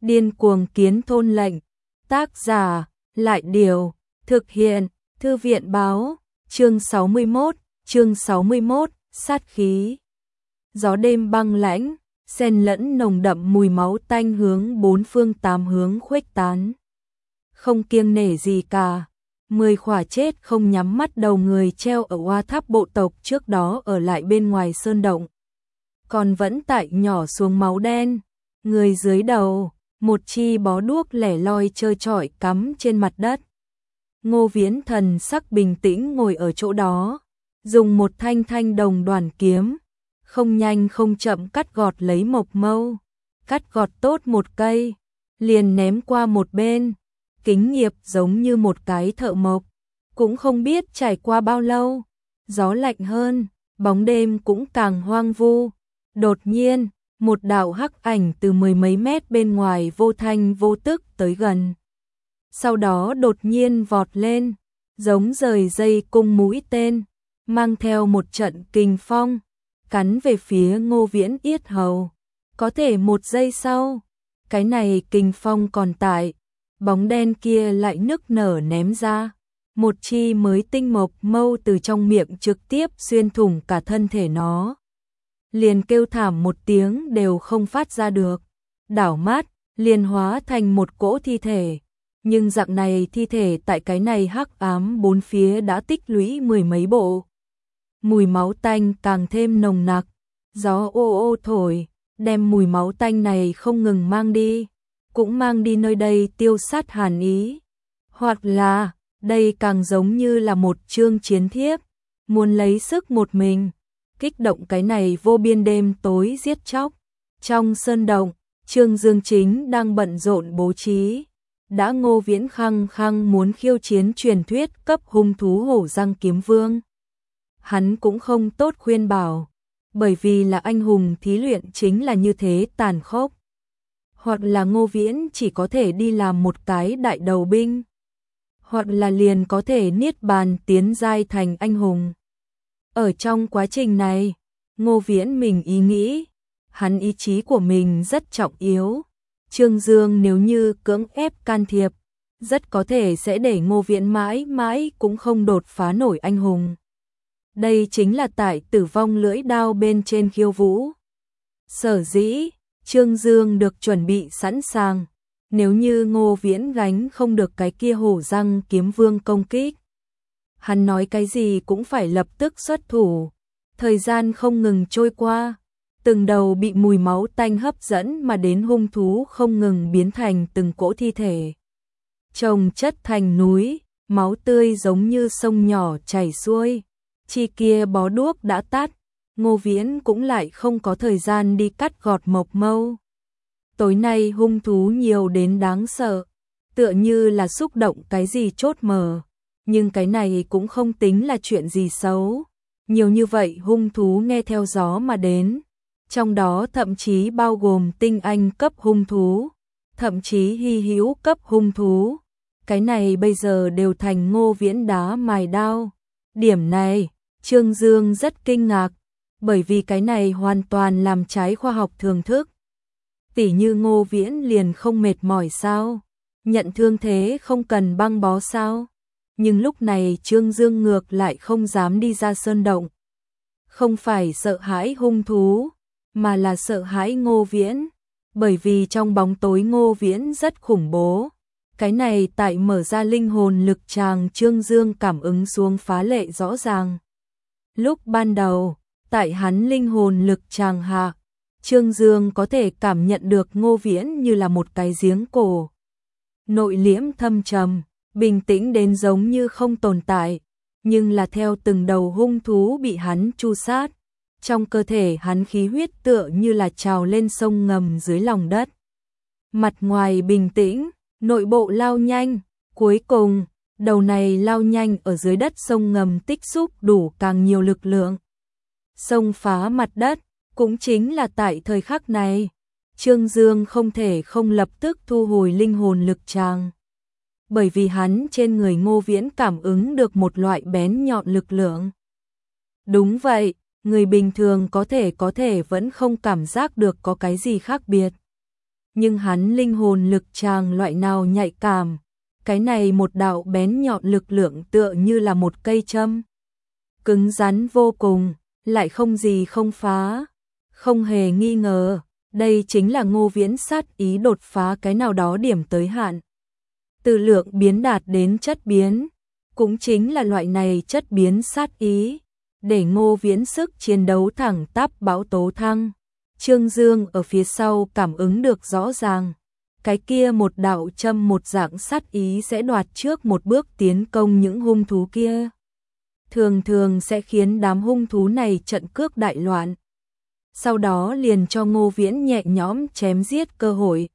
Điên cuồng kiến thôn lệnh. Tác giả, Lại Điều. Thực hiện, Thư viện báo. Chương 61, sát khí. Gió đêm băng lãnh, xen lẫn nồng đậm mùi máu tanh hướng bốn phương tám hướng khuếch tán. Không kiêng nể gì cả, 10 khỏa chết không nhắm mắt đầu người treo ở oa tháp bộ tộc trước đó ở lại bên ngoài sơn động. Còn vẫn tại nhỏ xuống máu đen, người dưới đầu, một chi bó đuốc lẻ loi trơ trọi cắm trên mặt đất. Ngô Viễn thần sắc bình tĩnh ngồi ở chỗ đó, dùng một thanh đồng đoàn kiếm, không nhanh không chậm cắt gọt lấy mộc mâu, cắt gọt tốt một cây, liền ném qua một bên, kính nghiệp giống như một cái thợ mộc, cũng không biết trải qua bao lâu, gió lạnh hơn, bóng đêm cũng càng hoang vu. Đột nhiên, một đạo hắc ảnh từ mười mấy mét bên ngoài vô thanh vô tức tới gần. Sau đó đột nhiên vọt lên, giống rời dây cung mũi tên, mang theo một trận kình phong, cắn về phía Ngô Viễn yết hầu. Có thể một giây sau, cái này kình phong còn tại, bóng đen kia lại nức nở ném ra. Một chi mới tinh mộc mâu từ trong miệng trực tiếp xuyên thủng cả thân thể nó. Liền kêu thảm một tiếng đều không phát ra được. Đảo mắt, liền hóa thành một cỗ thi thể. Nhưng dạng này thi thể tại cái này hắc ám bốn phía đã tích lũy mười mấy bộ. Mùi máu tanh càng thêm nồng nặc. Gió ô ô thổi, đem mùi máu tanh này không ngừng mang đi. Cũng mang đi nơi đây tiêu sát hàn ý. Hoặc là, đây càng giống như là một chương chiến thiếp. Muốn lấy sức một mình. Kích động cái này vô biên đêm tối giết chóc. Trong sơn động, Trương Dương Chính đang bận rộn bố trí. Đã Ngô Viễn khăng khăng muốn khiêu chiến truyền thuyết cấp hung thú hổ răng kiếm vương. Hắn cũng không tốt khuyên bảo, bởi vì là anh hùng thí luyện chính là như thế tàn khốc. Hoặc là Ngô Viễn chỉ có thể đi làm một cái đại đầu binh, hoặc là liền có thể niết bàn tiến giai thành anh hùng. Ở trong quá trình này, Ngô Viễn mình ý nghĩ, hắn ý chí của mình rất trọng yếu. Trương Dương nếu như cưỡng ép can thiệp, rất có thể sẽ để Ngô Viễn mãi mãi cũng không đột phá nổi anh hùng. Đây chính là tại tử vong lưỡi đao bên trên khiêu vũ. Sở dĩ, Trương Dương được chuẩn bị sẵn sàng, nếu như Ngô Viễn gánh không được cái kia hổ răng kiếm vương công kích. Hắn nói cái gì cũng phải lập tức xuất thủ. Thời gian không ngừng trôi qua, từng đầu bị mùi máu tanh hấp dẫn mà đến hung thú không ngừng biến thành từng cỗ thi thể. Chồng chất thành núi, máu tươi giống như sông nhỏ chảy xuôi. Chi kia bó đuốc đã tắt, Ngô Viễn cũng lại không có thời gian đi cắt gọt mộc mâu. Tối nay hung thú nhiều đến đáng sợ, tựa như là xúc động cái gì chốt mở. Nhưng cái này cũng không tính là chuyện gì xấu. Nhiều như vậy hung thú nghe theo gió mà đến. Trong đó thậm chí bao gồm tinh anh cấp hung thú, thậm chí hy hữu cấp hung thú. Cái này bây giờ đều thành Ngô Viễn đá mài đao. Điểm này, Trương Dương rất kinh ngạc, bởi vì cái này hoàn toàn làm trái khoa học thường thức. Tỉ như Ngô Viễn liền không mệt mỏi sao? Nhận thương thế không cần băng bó sao? Nhưng lúc này Trương Dương ngược lại không dám đi ra sơn động. Không phải sợ hãi hung thú, mà là sợ hãi Ngô Viễn. Bởi vì trong bóng tối Ngô Viễn rất khủng bố. Cái này tại mở ra linh hồn lực tràng Trương Dương cảm ứng xuống phá lệ rõ ràng. Lúc ban đầu, tại hắn linh hồn lực tràng hạ, Trương Dương có thể cảm nhận được Ngô Viễn như là một cái giếng cổ. Nội liễm thâm trầm, bình tĩnh đến giống như không tồn tại, nhưng là theo từng đầu hung thú bị hắn tru sát, trong cơ thể hắn khí huyết tựa như là trào lên sông ngầm dưới lòng đất. Mặt ngoài bình tĩnh, nội bộ lao nhanh, cuối cùng, đầu này lao nhanh ở dưới đất sông ngầm tích xúc đủ càng nhiều lực lượng. Sông phá mặt đất, cũng chính là tại thời khắc này, Trương Dương không thể không lập tức thu hồi linh hồn lực tràng. Bởi vì hắn trên người Ngô Viễn cảm ứng được một loại bén nhọn lực lượng. Đúng vậy, người bình thường có thể vẫn không cảm giác được có cái gì khác biệt. nhưng hắn linh hồn lực chàng loại nào nhạy cảm, cái này một đạo bén nhọn lực lượng tựa như là một cây châm. Cứng rắn vô cùng, lại không gì không phá, không hề nghi ngờ, đây chính là Ngô Viễn sát ý đột phá cái nào đó điểm tới hạn. Từ lượng biến đạt đến chất biến, cũng chính là loại này chất biến sát ý, để Ngô Viễn sức chiến đấu thẳng tắp bão tố thăng. Trương Dương ở phía sau cảm ứng được rõ ràng, cái kia một đạo châm một dạng sát ý sẽ đoạt trước một bước tiến công những hung thú kia. Thường thường sẽ khiến đám hung thú này trận cước đại loạn. Sau đó liền cho Ngô Viễn nhẹ nhõm chém giết cơ hội.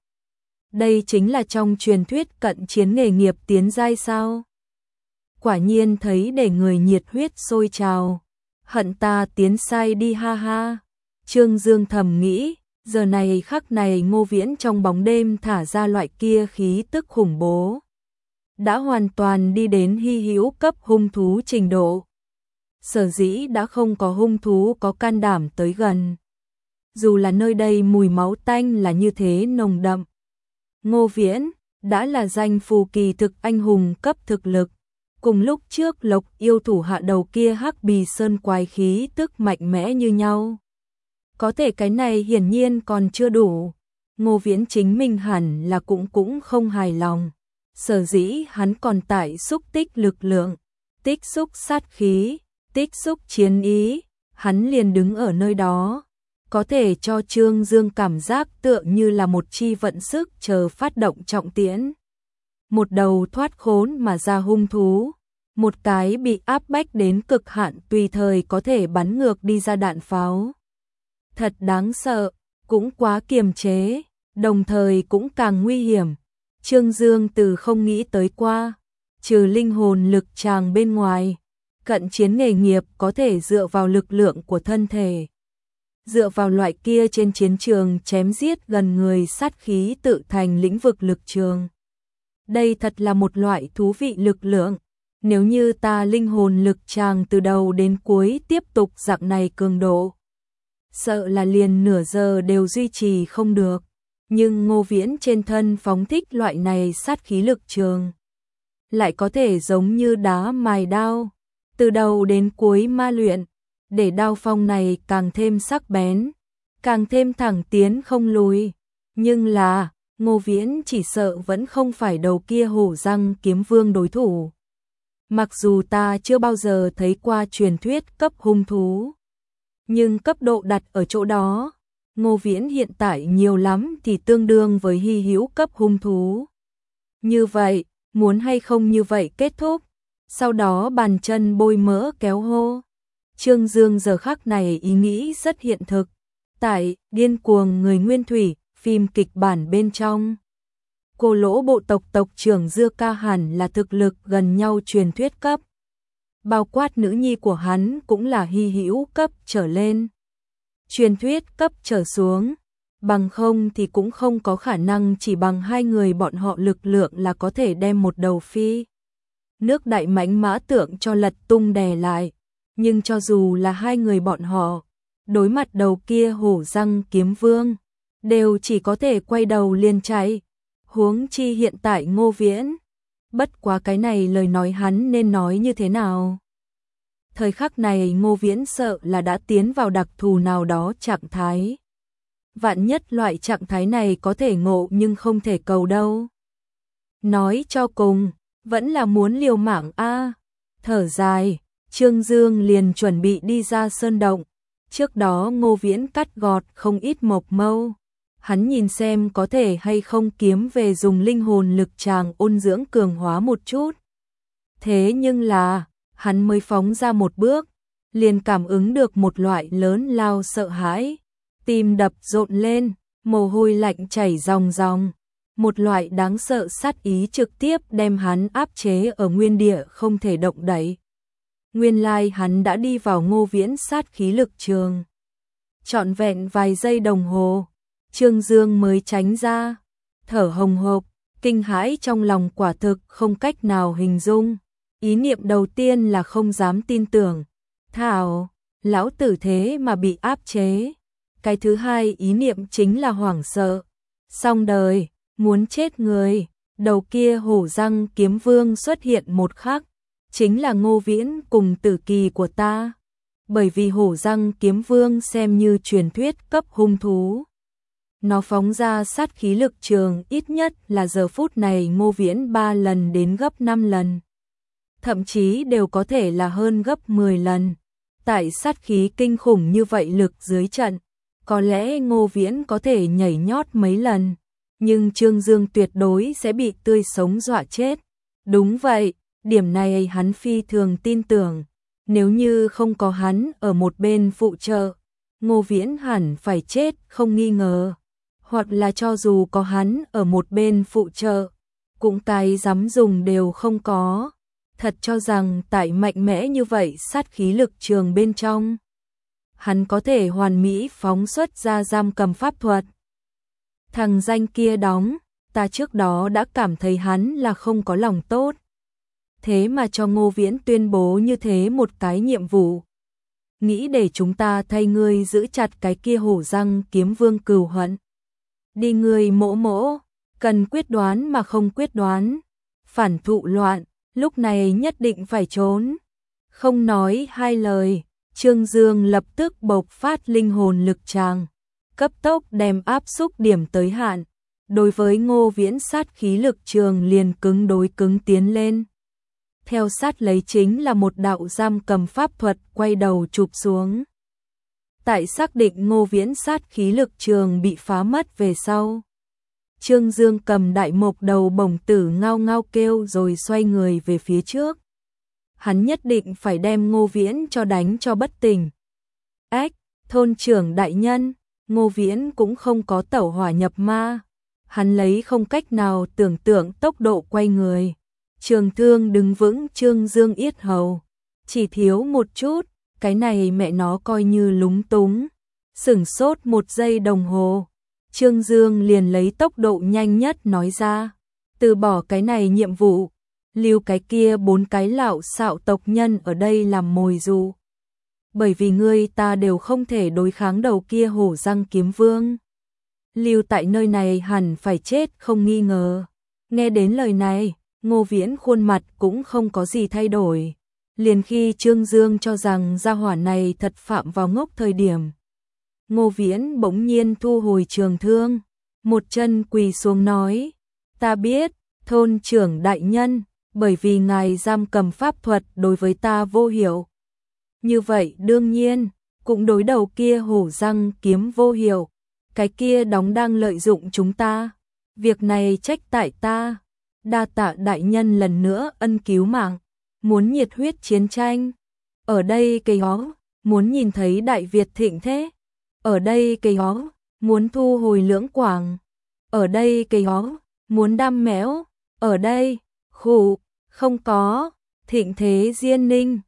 Đây chính là trong truyền thuyết cận chiến nghề nghiệp tiến giai sao? Quả nhiên thấy để người nhiệt huyết sôi trào. Hận ta tiến sai đi ha ha. Trương Dương thầm nghĩ, giờ này khắc này Ngô Viễn trong bóng đêm thả ra loại kia khí tức khủng bố. Đã hoàn toàn đi đến hy hữu cấp hung thú trình độ. Sở dĩ đã không có hung thú có can đảm tới gần. Dù là nơi đây mùi máu tanh là như thế nồng đậm. Ngô Viễn đã là danh phù kỳ thực anh hùng cấp thực lực. Cùng lúc trước Lộc yêu thủ hạ đầu kia Hắc Bì Sơn quái khí tức mạnh mẽ như nhau. Có thể cái này hiển nhiên còn chưa đủ. Ngô Viễn chính mình hẳn là cũng không hài lòng. Sở dĩ hắn còn tại xúc tích lực lượng, tích xúc sát khí, tích xúc chiến ý, hắn liền đứng ở nơi đó. Có thể cho Trương Dương cảm giác tựa như là một chi vận sức chờ phát động trọng tiễn. Một đầu thoát khốn mà ra hung thú, một cái bị áp bách đến cực hạn tùy thời có thể bắn ngược đi ra đạn pháo. Thật đáng sợ, cũng quá kiềm chế, đồng thời cũng càng nguy hiểm. Trương Dương từ không nghĩ tới qua, trừ linh hồn lực chàng bên ngoài, cận chiến nghề nghiệp có thể dựa vào lực lượng của thân thể. Dựa vào loại kia trên chiến trường chém giết gần người sát khí tự thành lĩnh vực lực trường. Đây thật là một loại thú vị lực lượng. Nếu như ta linh hồn lực chàng từ đầu đến cuối tiếp tục dạng này cường độ, sợ là liền nửa giờ đều duy trì không được. Nhưng Ngô Viễn trên thân phóng thích loại này sát khí lực trường, lại có thể giống như đá mài đao, từ đầu đến cuối ma luyện, để đao phong này càng thêm sắc bén, càng thêm thẳng tiến không lùi. Nhưng là, Ngô Viễn chỉ sợ vẫn không phải đầu kia hổ răng kiếm vương đối thủ. Mặc dù ta chưa bao giờ thấy qua truyền thuyết cấp hung thú, nhưng cấp độ đặt ở chỗ đó, Ngô Viễn hiện tại nhiều lắm thì tương đương với hy hữu cấp hung thú. Như vậy, muốn hay không như vậy kết thúc, sau đó bàn chân bôi mỡ kéo hô. Trương Dương giờ khắc này ý nghĩ rất hiện thực. Tại Điên cuồng người nguyên thủy, phim kịch bản bên trong, Cô Lỗ bộ tộc tộc trưởng Dưa Ca hẳn là thực lực gần nhau truyền thuyết cấp. Bao quát nữ nhi của hắn cũng là hy hữu cấp trở lên. Truyền thuyết cấp trở xuống, bằng không thì cũng không có khả năng chỉ bằng hai người bọn họ lực lượng là có thể đem một đầu phi nước đại mãnh mã tượng cho lật tung đè lại. Nhưng cho dù là hai người bọn họ, đối mặt đầu kia hổ răng kiếm vương, đều chỉ có thể quay đầu liền chạy. Huống chi hiện tại Ngô Viễn. Bất quá cái này lời nói hắn nên nói như thế nào? Thời khắc này Ngô Viễn sợ là đã tiến vào đặc thù nào đó trạng thái. Vạn nhất loại trạng thái này có thể ngộ nhưng không thể cầu đâu. Nói cho cùng, vẫn là muốn liều mạng a. Thở dài, Trương Dương liền chuẩn bị đi ra sơn động. Trước đó Ngô Viễn cắt gọt không ít mộc mâu. Hắn nhìn xem có thể hay không kiếm về dùng linh hồn lực chàng ôn dưỡng cường hóa một chút. Thế nhưng là, hắn mới phóng ra một bước, liền cảm ứng được một loại lớn lao sợ hãi. Tim đập rộn lên, mồ hôi lạnh chảy ròng ròng. Một loại đáng sợ sát ý trực tiếp đem hắn áp chế ở nguyên địa không thể động đậy. Nguyên lai hắn đã đi vào Ngô Viễn sát khí lực trường. Trọn vẹn vài giây đồng hồ, Trương Dương mới tránh ra, thở hồng hộc, kinh hãi trong lòng quả thực không cách nào hình dung. Ý niệm đầu tiên là không dám tin tưởng. Thảo, lão tử thế mà bị áp chế. Cái thứ hai ý niệm chính là hoảng sợ. Xong đời, muốn chết người. Đầu kia hổ răng kiếm vương xuất hiện một khắc, chính là Ngô Viễn cùng tử kỳ của ta. Bởi vì hổ răng kiếm vương xem như truyền thuyết cấp hung thú. Nó phóng ra sát khí lực trường ít nhất là giờ phút này Ngô Viễn 3 lần đến gấp 5 lần. Thậm chí đều có thể là hơn gấp 10 lần. Tại sát khí kinh khủng như vậy lực dưới trận, có lẽ Ngô Viễn có thể nhảy nhót mấy lần, nhưng Trương Dương tuyệt đối sẽ bị tươi sống dọa chết. Đúng vậy, điểm này hắn phi thường tin tưởng. Nếu như không có hắn ở một bên phụ trợ, Ngô Viễn hẳn phải chết không nghi ngờ. Hoặc là cho dù có hắn ở một bên phụ trợ, cũng cái dám dùng đều không có. Thật cho rằng tại mạnh mẽ như vậy sát khí lực trường bên trong, hắn có thể hoàn mỹ phóng xuất ra giam cầm pháp thuật. Thằng danh kia đóng, ta trước đó đã cảm thấy hắn là không có lòng tốt. Thế mà cho Ngô Viễn tuyên bố như thế một cái nhiệm vụ. Nghĩ để chúng ta thay ngươi giữ chặt cái kia hổ răng kiếm vương cừu hận. Đi ngươi mỗ mỗ, cần quyết đoán mà không quyết đoán. Phản thụ loạn, lúc này nhất định phải trốn. Không nói hai lời, Trương Dương lập tức bộc phát linh hồn lực tràng, cấp tốc đem áp xúc điểm tới hạn. Đối với Ngô Viễn sát khí lực trường liền cứng đối cứng tiến lên. Theo sát lấy chính là một đạo giam cầm pháp thuật quay đầu chụp xuống. Tại xác định Ngô Viễn sát khí lực trường bị phá mất về sau, Trương Dương cầm đại mộc đầu bổng tử ngao ngao kêu rồi xoay người về phía trước. Hắn nhất định phải đem Ngô Viễn cho đánh cho bất tỉnh. Ách, thôn trưởng đại nhân, Ngô Viễn cũng không có tẩu hỏa nhập ma. Hắn lấy không cách nào tưởng tượng tốc độ quay người. Trường thương đứng vững Trương Dương yết hầu. Chỉ thiếu một chút, cái này mẹ nó coi như lúng túng. Sửng sốt một giây đồng hồ. Trương Dương liền lấy tốc độ nhanh nhất nói ra. Từ bỏ cái này nhiệm vụ. Lưu cái kia 4 cái lạo xạo tộc nhân ở đây làm mồi dụ. Bởi vì ngươi ta đều không thể đối kháng đầu kia hổ răng kiếm vương. Lưu tại nơi này hẳn phải chết không nghi ngờ. Nghe đến lời này, Ngô Viễn khuôn mặt cũng không có gì thay đổi. Liền khi Trương Dương cho rằng gia hỏa này thật phạm vào ngốc thời điểm, Ngô Viễn bỗng nhiên thu hồi trường thương, một chân quỳ xuống nói, ta biết, thôn trưởng đại nhân, bởi vì ngài giam cầm pháp thuật đối với ta vô hiệu. Như vậy đương nhiên, cũng đối đầu kia hổ răng kiếm vô hiệu, cái kia đóng đang lợi dụng chúng ta. Việc này trách tại ta, đa tạ đại nhân lần nữa ân cứu mạng, muốn nhiệt huyết chiến tranh. Ở đây cây hó, muốn nhìn thấy Đại Việt thịnh thế. Ở đây cây hó, muốn thu hồi Lưỡng Quảng. Ở đây cây hó, muốn đam mẽo. Ở đây, khụ, không có, thịnh thế Diên Ninh.